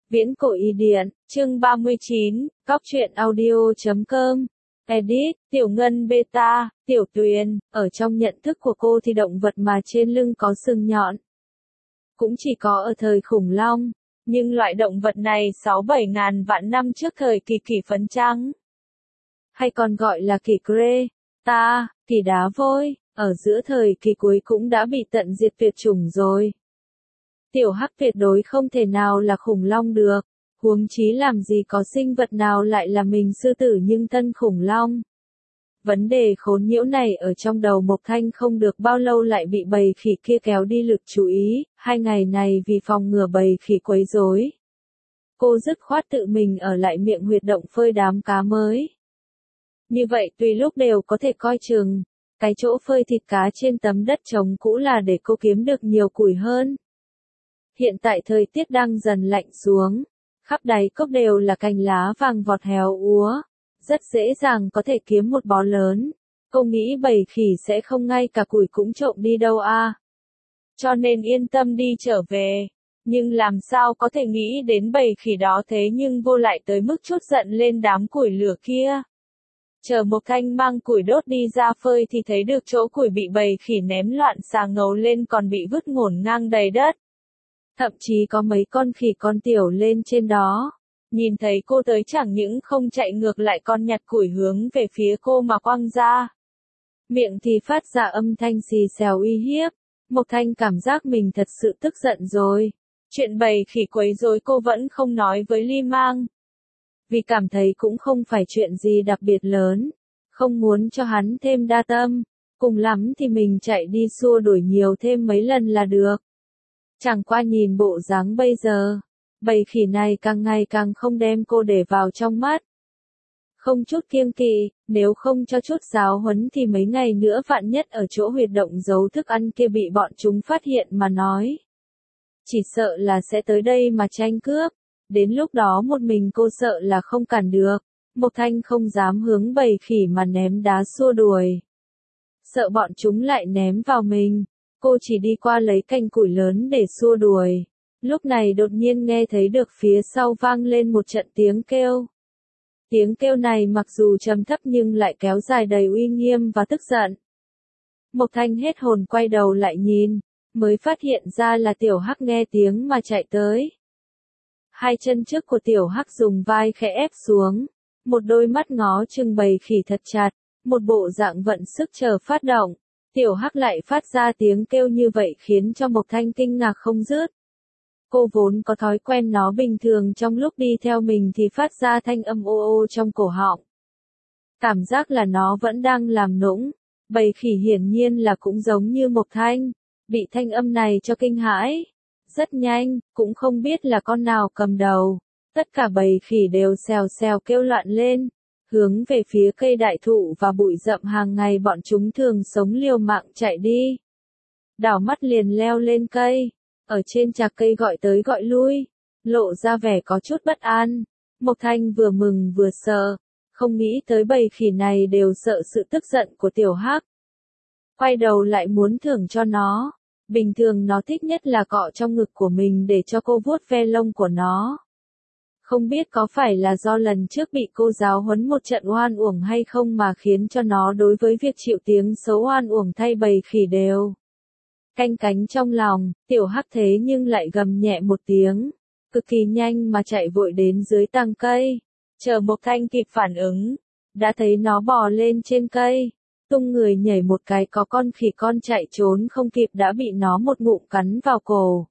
Viễn cổ y điện, chương 39, Cóc truyện audio.com. Edit, Tiểu Ngân Beta, Tiểu Tuyền, ở trong nhận thức của cô thì động vật mà trên lưng có sừng nhọn cũng chỉ có ở thời khủng long, nhưng loại động vật này 6-7 ngàn vạn năm trước thời kỳ kỷ phấn trắng, hay còn gọi là kỷ Kreta, kỷ đá vôi, ở giữa thời kỳ cuối cũng đã bị tận diệt tuyệt chủng rồi. Tiểu Hắc tuyệt đối không thể nào là khủng long được, huống chí làm gì có sinh vật nào lại là mình sư tử nhưng thân khủng long. Vấn đề khốn nhiễu này ở trong đầu Mộc Thanh không được bao lâu lại bị bầy khỉ kia kéo đi lực chú ý, 2 ngày này vì phòng ngừa bầy khỉ quấy rối, cô dứt khoát tự mình ở lại miệng huyệt động phơi đám cá mới. Như vậy tùy lúc đều có thể coi chừng, cái chỗ phơi thịt cá trên tấm đất trống cũ là để cô kiếm được nhiều củi hơn. Hiện tại thời tiết đang dần lạnh xuống, khắp đáy cốc đều là cành lá vàng vọt héo úa, rất dễ dàng có thể kiếm một bó lớn. Cô nghĩ bầy khỉ sẽ không ngay cả củi cũng trộm đi đâu à. Cho nên yên tâm đi trở về. Nhưng làm sao có thể nghĩ đến bầy khỉ đó thế nhưng vô lại tới mức chút giận lên đám củi lửa kia. Chờ Mộc Thanh mang củi đốt đi ra phơi thì thấy được chỗ củi bị bầy khỉ ném loạn xà ngầu lên còn bị vứt ngổn ngang đầy đất. Thậm chí có mấy con khỉ con tiểu lên trên đó. Nhìn thấy cô tới chẳng những không chạy ngược lại còn nhặt củi hướng về phía cô mà quăng ra. Miệng thì phát ra âm thanh xì xèo uy hiếp. Mộc Thanh cảm giác mình thật sự tức giận rồi. Chuyện bầy khỉ quấy rối cô vẫn không nói với Ly Mang. Vì cảm thấy cũng không phải chuyện gì đặc biệt lớn. Không muốn cho hắn thêm đa tâm. Cùng lắm thì mình chạy đi xua đuổi nhiều thêm mấy lần là được. Chẳng qua nhìn bộ dáng bây giờ, bầy khỉ này càng ngày càng không đem cô để vào trong mắt. Không chút kiêng kỵ, nếu không cho chút giáo huấn thì mấy ngày nữa vạn nhất ở chỗ huyệt động giấu thức ăn kia bị bọn chúng phát hiện mà nói. Chỉ sợ là sẽ tới đây mà tranh cướp, đến lúc đó một mình cô sợ là không cản được. Mộc Thanh không dám hướng bầy khỉ mà ném đá xua đuổi. Sợ bọn chúng lại ném vào mình. Cô chỉ đi qua lấy cành củi lớn để xua đuổi. Lúc này đột nhiên nghe thấy được phía sau vang lên một trận tiếng kêu. Tiếng kêu này mặc dù trầm thấp nhưng lại kéo dài đầy uy nghiêm và tức giận. Mộc Thanh hết hồn quay đầu lại nhìn, mới phát hiện ra là Tiểu Hắc nghe tiếng mà chạy tới. Hai chân trước của Tiểu Hắc dùng vai khẽ ép xuống, một đôi mắt ngó chừng bầy khỉ thật chặt, một bộ dạng vận sức chờ phát động. Tiểu Hắc lại phát ra tiếng kêu như vậy khiến cho Mộc Thanh kinh ngạc không dứt. Cô vốn có thói quen nó bình thường trong lúc đi theo mình thì phát ra thanh âm ô ô trong cổ họng. Cảm giác là nó vẫn đang làm nũng. Bầy khỉ hiển nhiên là cũng giống như Mộc Thanh, bị thanh âm này cho kinh hãi. Rất nhanh, cũng không biết là con nào cầm đầu. Tất cả bầy khỉ đều xèo xèo kêu loạn lên. Hướng về phía cây đại thụ và bụi rậm hàng ngày bọn chúng thường sống liều mạng chạy đi. Đảo mắt liền leo lên cây, ở trên chạc cây gọi tới gọi lui, lộ ra vẻ có chút bất an. Mộc Thanh vừa mừng vừa sợ, không nghĩ tới bầy khỉ này đều sợ sự tức giận của Tiểu Hắc. Quay đầu lại muốn thưởng cho nó, bình thường nó thích nhất là cọ trong ngực của mình để cho cô vuốt ve lông của nó. Không biết có phải là do lần trước bị cô giáo huấn một trận oan uổng hay không mà khiến cho nó đối với việc chịu tiếng xấu oan uổng thay bầy khỉ đều canh cánh trong lòng. Tiểu Hắc thế nhưng lại gầm nhẹ một tiếng, cực kỳ nhanh mà chạy vội đến dưới tàng cây. Chờ Mộc Thanh kịp phản ứng, đã thấy nó bò lên trên cây, tung người nhảy một cái có con khỉ con chạy trốn không kịp đã bị nó một ngụm cắn vào cổ.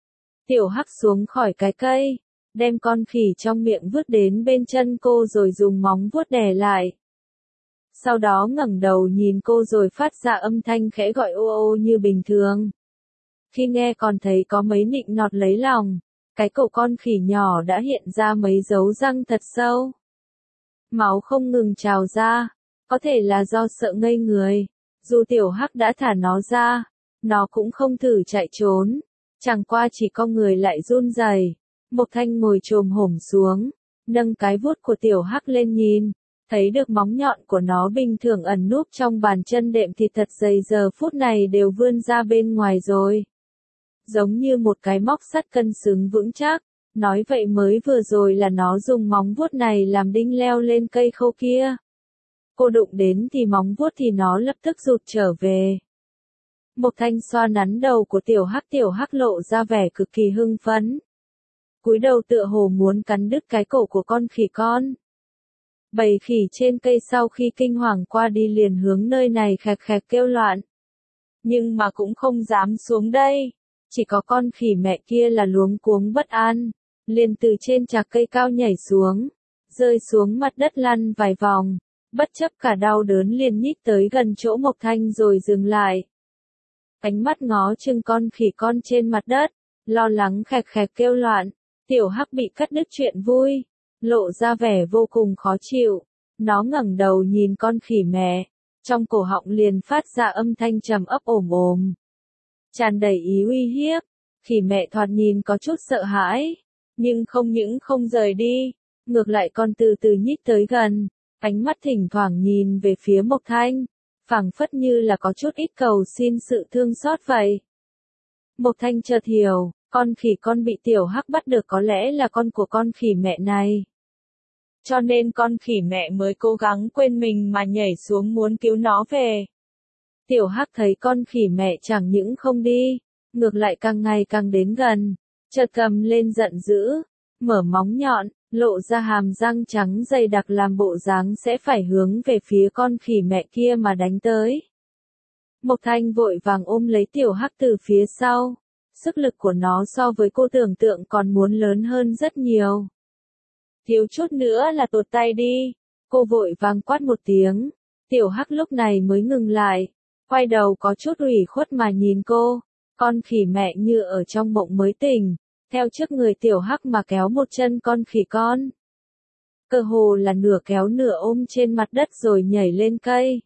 Tiểu Hắc xuống khỏi cái cây, đem con khỉ trong miệng vứt đến bên chân cô rồi dùng móng vuốt đè lại. Sau đó ngẩng đầu nhìn cô rồi phát ra âm thanh khẽ gọi ô ô như bình thường. Khi nghe còn thấy có mấy nịnh nọt lấy lòng, cái cổ con khỉ nhỏ đã hiện ra mấy dấu răng thật sâu. Máu không ngừng trào ra, có thể là do sợ ngây người. Dù Tiểu Hắc đã thả nó ra, nó cũng không thử chạy trốn, chẳng qua chỉ có người lại run rẩy. Mộc Thanh ngồi chồm hổm xuống, nâng cái vuốt của Tiểu Hắc lên nhìn, thấy được móng nhọn của nó bình thường ẩn núp trong bàn chân đệm thì thật dày giờ phút này đều vươn ra bên ngoài rồi. Giống như một cái móc sắt cân xứng vững chắc, Nói vậy mới vừa rồi là nó dùng móng vuốt này làm đinh leo lên cây khô kia. Cô đụng đến thì móng vuốt thì nó lập tức rụt trở về. Mộc Thanh xoa nắn đầu của tiểu hắc lộ ra vẻ cực kỳ hưng phấn. Cúi đầu tựa hồ muốn cắn đứt cái cổ của con khỉ con. Bầy khỉ trên cây sau khi kinh hoàng qua đi liền hướng nơi này khẹt khẹt kêu loạn. Nhưng mà cũng không dám xuống đây. Chỉ có con khỉ mẹ kia là luống cuống bất an. Liền từ trên chạc cây cao nhảy xuống. Rơi xuống mặt đất lăn vài vòng. Bất chấp cả đau đớn liền nhích tới gần chỗ Mộc Thanh rồi dừng lại. Ánh mắt ngó chừng con khỉ con trên mặt đất. Lo lắng khẹt khẹt kêu loạn. Tiểu Hắc bị cắt đứt chuyện vui. Lộ ra vẻ vô cùng khó chịu. Nó ngẩng đầu nhìn con khỉ mẹ. Trong cổ họng liền phát ra âm thanh trầm ấp ồm ồm. Tràn đầy ý uy hiếp. Khỉ mẹ thoạt nhìn có chút sợ hãi. Nhưng không những không rời đi. Ngược lại còn từ từ nhích tới gần. Ánh mắt thỉnh thoảng nhìn về phía Mộc Thanh. Phảng phất như là có chút ít cầu xin sự thương xót vậy. Mộc Thanh chợt hiểu. Con khỉ con bị Tiểu Hắc bắt được có lẽ là con của con khỉ mẹ này. Cho nên con khỉ mẹ mới cố gắng quên mình mà nhảy xuống muốn cứu nó về. Tiểu Hắc thấy con khỉ mẹ chẳng những không đi, ngược lại càng ngày càng đến gần, chợt cầm lên giận dữ, mở móng nhọn, lộ ra hàm răng trắng dày đặc làm bộ dáng sẽ phải hướng về phía con khỉ mẹ kia mà đánh tới. Mộc Thanh vội vàng ôm lấy Tiểu Hắc từ phía sau. Sức lực của nó so với cô tưởng tượng còn muốn lớn hơn rất nhiều. Thiếu chút nữa là tuột tay đi. Cô vội vàng quát một tiếng. Tiểu Hắc lúc này mới ngừng lại. Quay đầu có chút ủy khuất mà nhìn cô. Con khỉ mẹ như ở trong mộng mới tỉnh. Theo trước người Tiểu Hắc mà kéo một chân con khỉ con. Cơ hồ là nửa kéo nửa ôm trên mặt đất rồi nhảy lên cây.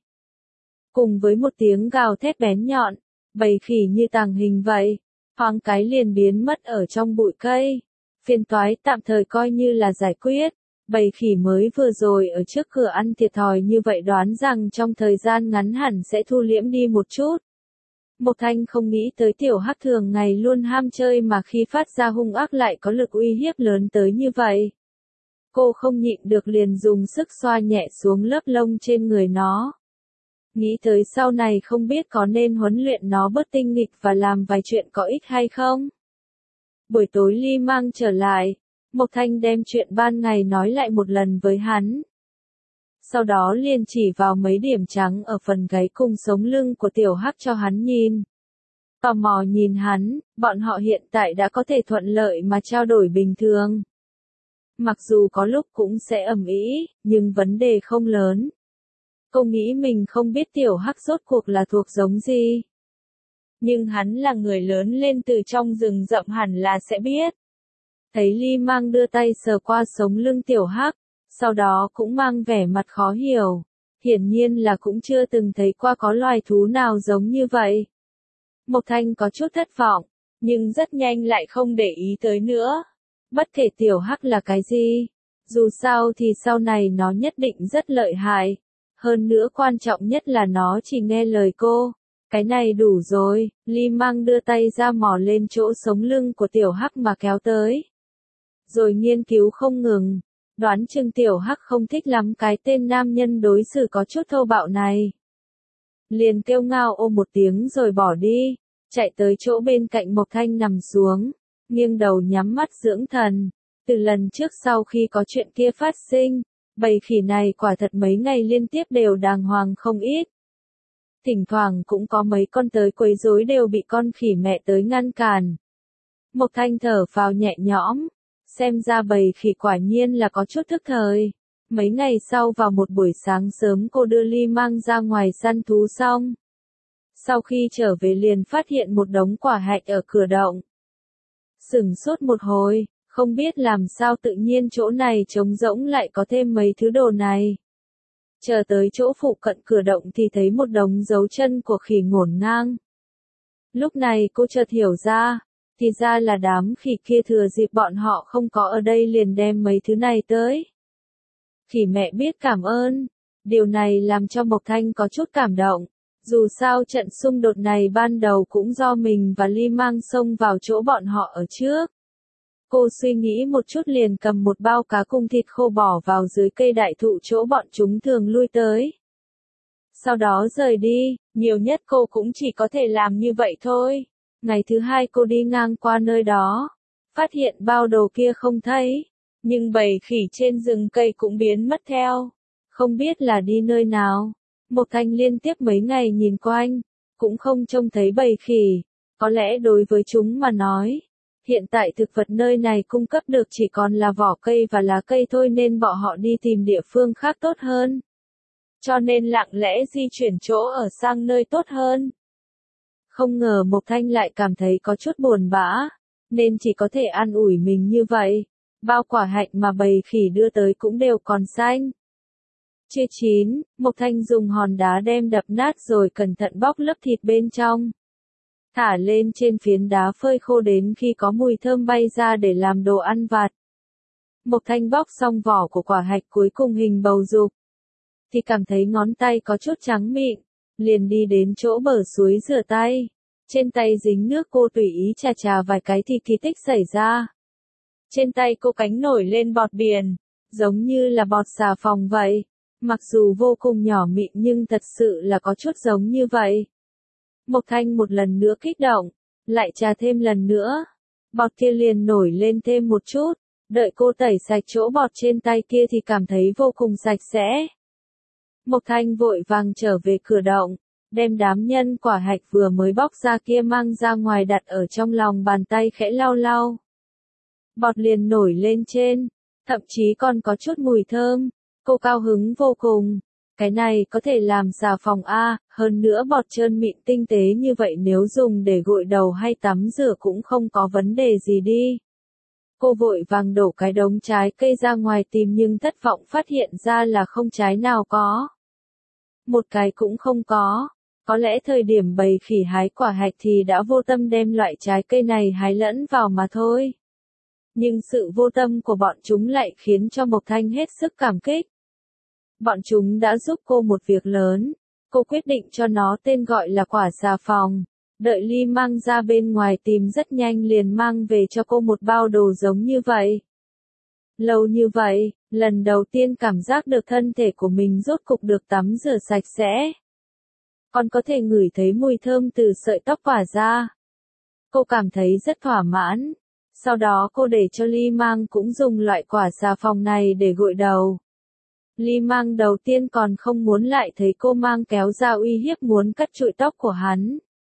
Cùng với một tiếng gào thét bén nhọn. Bầy khỉ như tàng hình vậy. Thoáng cái liền biến mất ở trong bụi cây. Phiền toái tạm thời coi như là giải quyết. Bầy khỉ mới vừa rồi ở trước cửa ăn thiệt thòi như vậy đoán rằng trong thời gian ngắn hẳn sẽ thu liễm đi một chút. Mộc Thanh không nghĩ tới Tiểu Hắc thường ngày luôn ham chơi mà khi phát ra hung ác lại có lực uy hiếp lớn tới như vậy. Cô không nhịn được liền dùng sức xoa nhẹ xuống lớp lông trên người nó. Nghĩ tới sau này không biết có nên huấn luyện nó bớt tinh nghịch và làm vài chuyện có ích hay không. Buổi tối Ly Mang trở lại, Mộc Thanh đem chuyện ban ngày nói lại một lần với hắn. Sau đó liền chỉ vào mấy điểm trắng ở phần gáy cùng sống lưng của Tiểu Hắc cho hắn nhìn. Tò mò nhìn hắn, bọn họ hiện tại đã có thể thuận lợi mà trao đổi bình thường. Mặc dù có lúc cũng sẽ ầm ĩ, nhưng vấn đề không lớn. Cô nghĩ mình không biết Tiểu Hắc rốt cuộc là thuộc giống gì. Nhưng hắn là người lớn lên từ trong rừng rậm hẳn là sẽ biết. Thấy Ly Mang đưa tay sờ qua sống lưng Tiểu Hắc, sau đó cũng mang vẻ mặt khó hiểu. Hiển nhiên là cũng chưa từng thấy qua có loài thú nào giống như vậy. Mộc Thanh có chút thất vọng, nhưng rất nhanh lại không để ý tới nữa. Bất kể Tiểu Hắc là cái gì, dù sao thì sau này nó nhất định rất lợi hại. Hơn nữa quan trọng nhất là nó chỉ nghe lời cô. Cái này đủ rồi. Ly Mang đưa tay ra mò lên chỗ sống lưng của Tiểu Hắc mà kéo tới. Rồi nghiên cứu không ngừng. Đoán chừng Tiểu Hắc không thích lắm cái tên nam nhân đối xử có chút thô bạo này. Liền kêu ngao ô một tiếng rồi bỏ đi. Chạy tới chỗ bên cạnh Mộc Thanh nằm xuống. Nghiêng đầu nhắm mắt dưỡng thần. Từ lần trước sau khi có chuyện kia phát sinh, bầy khỉ này quả thật mấy ngày liên tiếp đều đàng hoàng không ít. Thỉnh thoảng cũng có mấy con tới quấy rối đều bị con khỉ mẹ tới ngăn cản. Mộc Thanh thở phào nhẹ nhõm, xem ra bầy khỉ quả nhiên là có chút thức thời. Mấy ngày sau vào một buổi sáng sớm cô đưa Ly Mang ra ngoài săn thú xong. Sau khi trở về liền phát hiện một đống quả hạch ở cửa động. Sửng sốt một hồi, không biết làm sao tự nhiên chỗ này trống rỗng lại có thêm mấy thứ đồ này. Chờ tới chỗ phụ cận cửa động thì thấy một đống dấu chân của khỉ ngổn ngang. Lúc này cô chợt hiểu ra, thì ra là đám khỉ kia thừa dịp bọn họ không có ở đây liền đem mấy thứ này tới. Khỉ mẹ biết cảm ơn, điều này làm cho Mộc Thanh có chút cảm động. Dù sao trận xung đột này ban đầu cũng do mình và Ly Mang xông vào chỗ bọn họ ở trước. Cô suy nghĩ một chút liền cầm một bao cá cung thịt khô bỏ vào dưới cây đại thụ chỗ bọn chúng thường lui tới. Sau đó rời đi, nhiều nhất cô cũng chỉ có thể làm như vậy thôi. Ngày thứ hai cô đi ngang qua nơi đó, phát hiện bao đồ kia không thấy, nhưng bầy khỉ trên rừng cây cũng biến mất theo, không biết là đi nơi nào. Mộc Thanh liên tiếp mấy ngày nhìn quanh, cũng không trông thấy bầy khỉ, có lẽ đối với chúng mà nói, hiện tại thực vật nơi này cung cấp được chỉ còn là vỏ cây và lá cây thôi nên bọn họ đi tìm địa phương khác tốt hơn. Cho nên lặng lẽ di chuyển chỗ ở sang nơi tốt hơn. Không ngờ Mộc Thanh lại cảm thấy có chút buồn bã, nên chỉ có thể an ủi mình như vậy. Bao quả hạnh mà bầy khỉ đưa tới cũng đều còn xanh. Chưa chín, Mộc Thanh dùng hòn đá đem đập nát rồi cẩn thận bóc lớp thịt bên trong. Thả lên trên phiến đá phơi khô đến khi có mùi thơm bay ra để làm đồ ăn vặt. Mộc Thanh bóc xong vỏ của quả hạch cuối cùng hình bầu dục, thì cảm thấy ngón tay có chút trắng mịn, liền đi đến chỗ bờ suối rửa tay. Trên tay dính nước cô tùy ý chà vài cái thì kỳ tích xảy ra. Trên tay cô cánh nổi lên bọt biển, giống như là bọt xà phòng vậy. Mặc dù vô cùng nhỏ mịn nhưng thật sự là có chút giống như vậy. Mộc Thanh một lần nữa kích động, lại trà thêm lần nữa. Bọt kia liền nổi lên thêm một chút, đợi cô tẩy sạch chỗ bọt trên tay kia thì cảm thấy vô cùng sạch sẽ. Mộc Thanh vội vàng trở về cửa động, đem đám nhân quả hạch vừa mới bóc ra kia mang ra ngoài đặt ở trong lòng bàn tay khẽ lau lau. Bọt liền nổi lên trên, thậm chí còn có chút mùi thơm, cô cao hứng vô cùng. Cái này có thể làm xà phòng A, hơn nữa bọt trơn mịn tinh tế như vậy nếu dùng để gội đầu hay tắm rửa cũng không có vấn đề gì đi. Cô vội vàng đổ cái đống trái cây ra ngoài tìm nhưng thất vọng phát hiện ra là không trái nào có. Một cái cũng không có lẽ thời điểm bầy khỉ hái quả hạch thì đã vô tâm đem loại trái cây này hái lẫn vào mà thôi. Nhưng sự vô tâm của bọn chúng lại khiến cho Mộc Thanh hết sức cảm kích. Bọn chúng đã giúp cô một việc lớn, cô quyết định cho nó tên gọi là quả xà phòng. Đợi Ly mang ra bên ngoài tìm rất nhanh liền mang về cho cô một bao đồ giống như vậy. Lâu như vậy, lần đầu tiên cảm giác được thân thể của mình rốt cục được tắm rửa sạch sẽ. Còn có thể ngửi thấy mùi thơm từ sợi tóc tỏa ra. Cô cảm thấy rất thỏa mãn. Sau đó cô để cho Ly Mang cũng dùng loại quả xà phòng này để gội đầu. Ly Mang đầu tiên còn không muốn lại thấy cô mang kéo ra uy hiếp muốn cắt trụi tóc của hắn.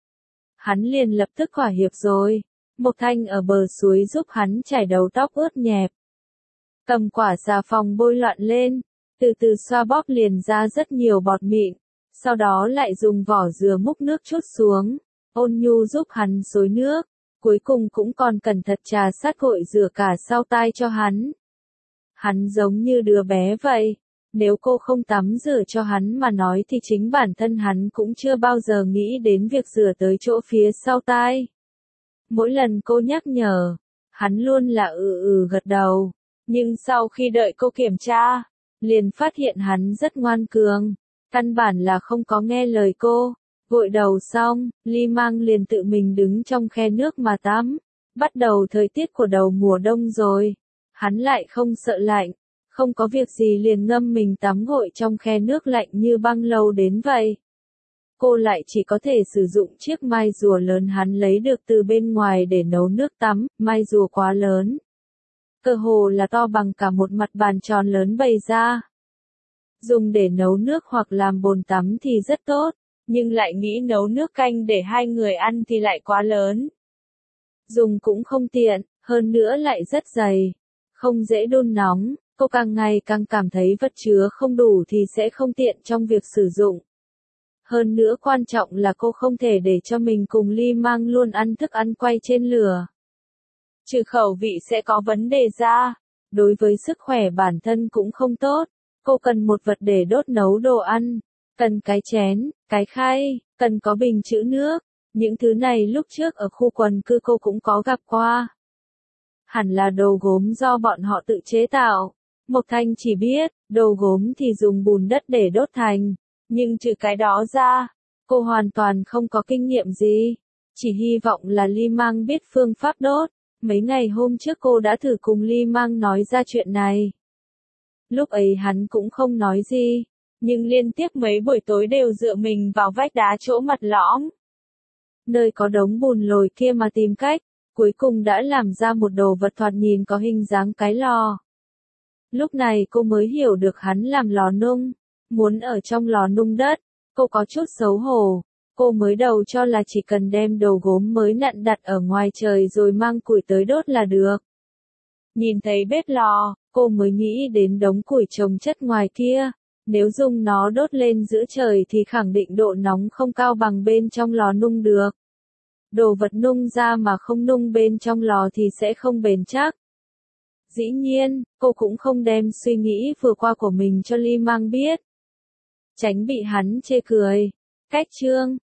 Hắn liền lập tức thỏa hiệp rồi. Mộc Thanh ở bờ suối giúp hắn chải đầu tóc ướt nhẹp. Cầm quả xà phòng bôi loạn lên, từ từ xoa bóp liền ra rất nhiều bọt mịn. Sau đó lại dùng vỏ dừa múc nước chút xuống, ôn nhu giúp hắn xối nước, cuối cùng cũng còn cẩn thận trà sát gội rửa cả sau tai cho hắn. Hắn giống như đứa bé vậy, nếu cô không tắm rửa cho hắn mà nói thì chính bản thân hắn cũng chưa bao giờ nghĩ đến việc rửa tới chỗ phía sau tai. Mỗi lần cô nhắc nhở, hắn luôn là gật đầu, nhưng sau khi đợi cô kiểm tra, liền phát hiện hắn rất ngoan cường. Căn bản là không có nghe lời cô. Gội đầu xong, Ly Mang liền tự mình đứng trong khe nước mà tắm. Bắt đầu thời tiết của đầu mùa đông rồi. Hắn lại không sợ lạnh. Không có việc gì liền ngâm mình tắm gội trong khe nước lạnh như băng lâu đến vậy. Cô lại chỉ có thể sử dụng chiếc mai rùa lớn hắn lấy được từ bên ngoài để nấu nước tắm. Mai rùa quá lớn. Cơ hồ là to bằng cả một mặt bàn tròn lớn bày ra. Dùng để nấu nước hoặc làm bồn tắm thì rất tốt, nhưng lại nghĩ nấu nước canh để hai người ăn thì lại quá lớn. Dùng cũng không tiện, hơn nữa lại rất dày, không dễ đun nóng, cô càng ngày càng cảm thấy vật chứa không đủ thì sẽ không tiện trong việc sử dụng. Hơn nữa quan trọng là cô không thể để cho mình cùng Ly Mang luôn ăn thức ăn quay trên lửa. Trừ khẩu vị sẽ có vấn đề ra, đối với sức khỏe bản thân cũng không tốt. Cô cần một vật để đốt nấu đồ ăn, cần cái chén, cái khay, cần có bình trữ nước. Những thứ này lúc trước ở khu quần cư cô cũng có gặp qua. Hẳn là đồ gốm do bọn họ tự chế tạo. Mộc Thanh chỉ biết, đồ gốm thì dùng bùn đất để đốt thành. Nhưng trừ cái đó ra, cô hoàn toàn không có kinh nghiệm gì. Chỉ hy vọng là Ly Mang biết phương pháp đốt. Mấy ngày hôm trước cô đã thử cùng Ly Mang nói ra chuyện này. Lúc ấy hắn cũng không nói gì, nhưng liên tiếp mấy buổi tối đều dựa mình vào vách đá chỗ mặt lõm. Nơi có đống bùn lồi kia mà tìm cách, cuối cùng đã làm ra một đồ vật thoạt nhìn có hình dáng cái lò. Lúc này cô mới hiểu được hắn làm lò nung, muốn ở trong lò nung đất, cô có chút xấu hổ. Cô mới đầu cho là chỉ cần đem đồ gốm mới nặn đặt ở ngoài trời rồi mang củi tới đốt là được. Nhìn thấy bếp lò, cô mới nghĩ đến đống củi chồng chất ngoài kia, nếu dùng nó đốt lên giữa trời thì khẳng định độ nóng không cao bằng bên trong lò nung được. Đồ vật nung ra mà không nung bên trong lò thì sẽ không bền chắc. Dĩ nhiên, cô cũng không đem suy nghĩ vừa qua của mình cho Ly Mang biết. Tránh bị hắn chê cười. Cách chương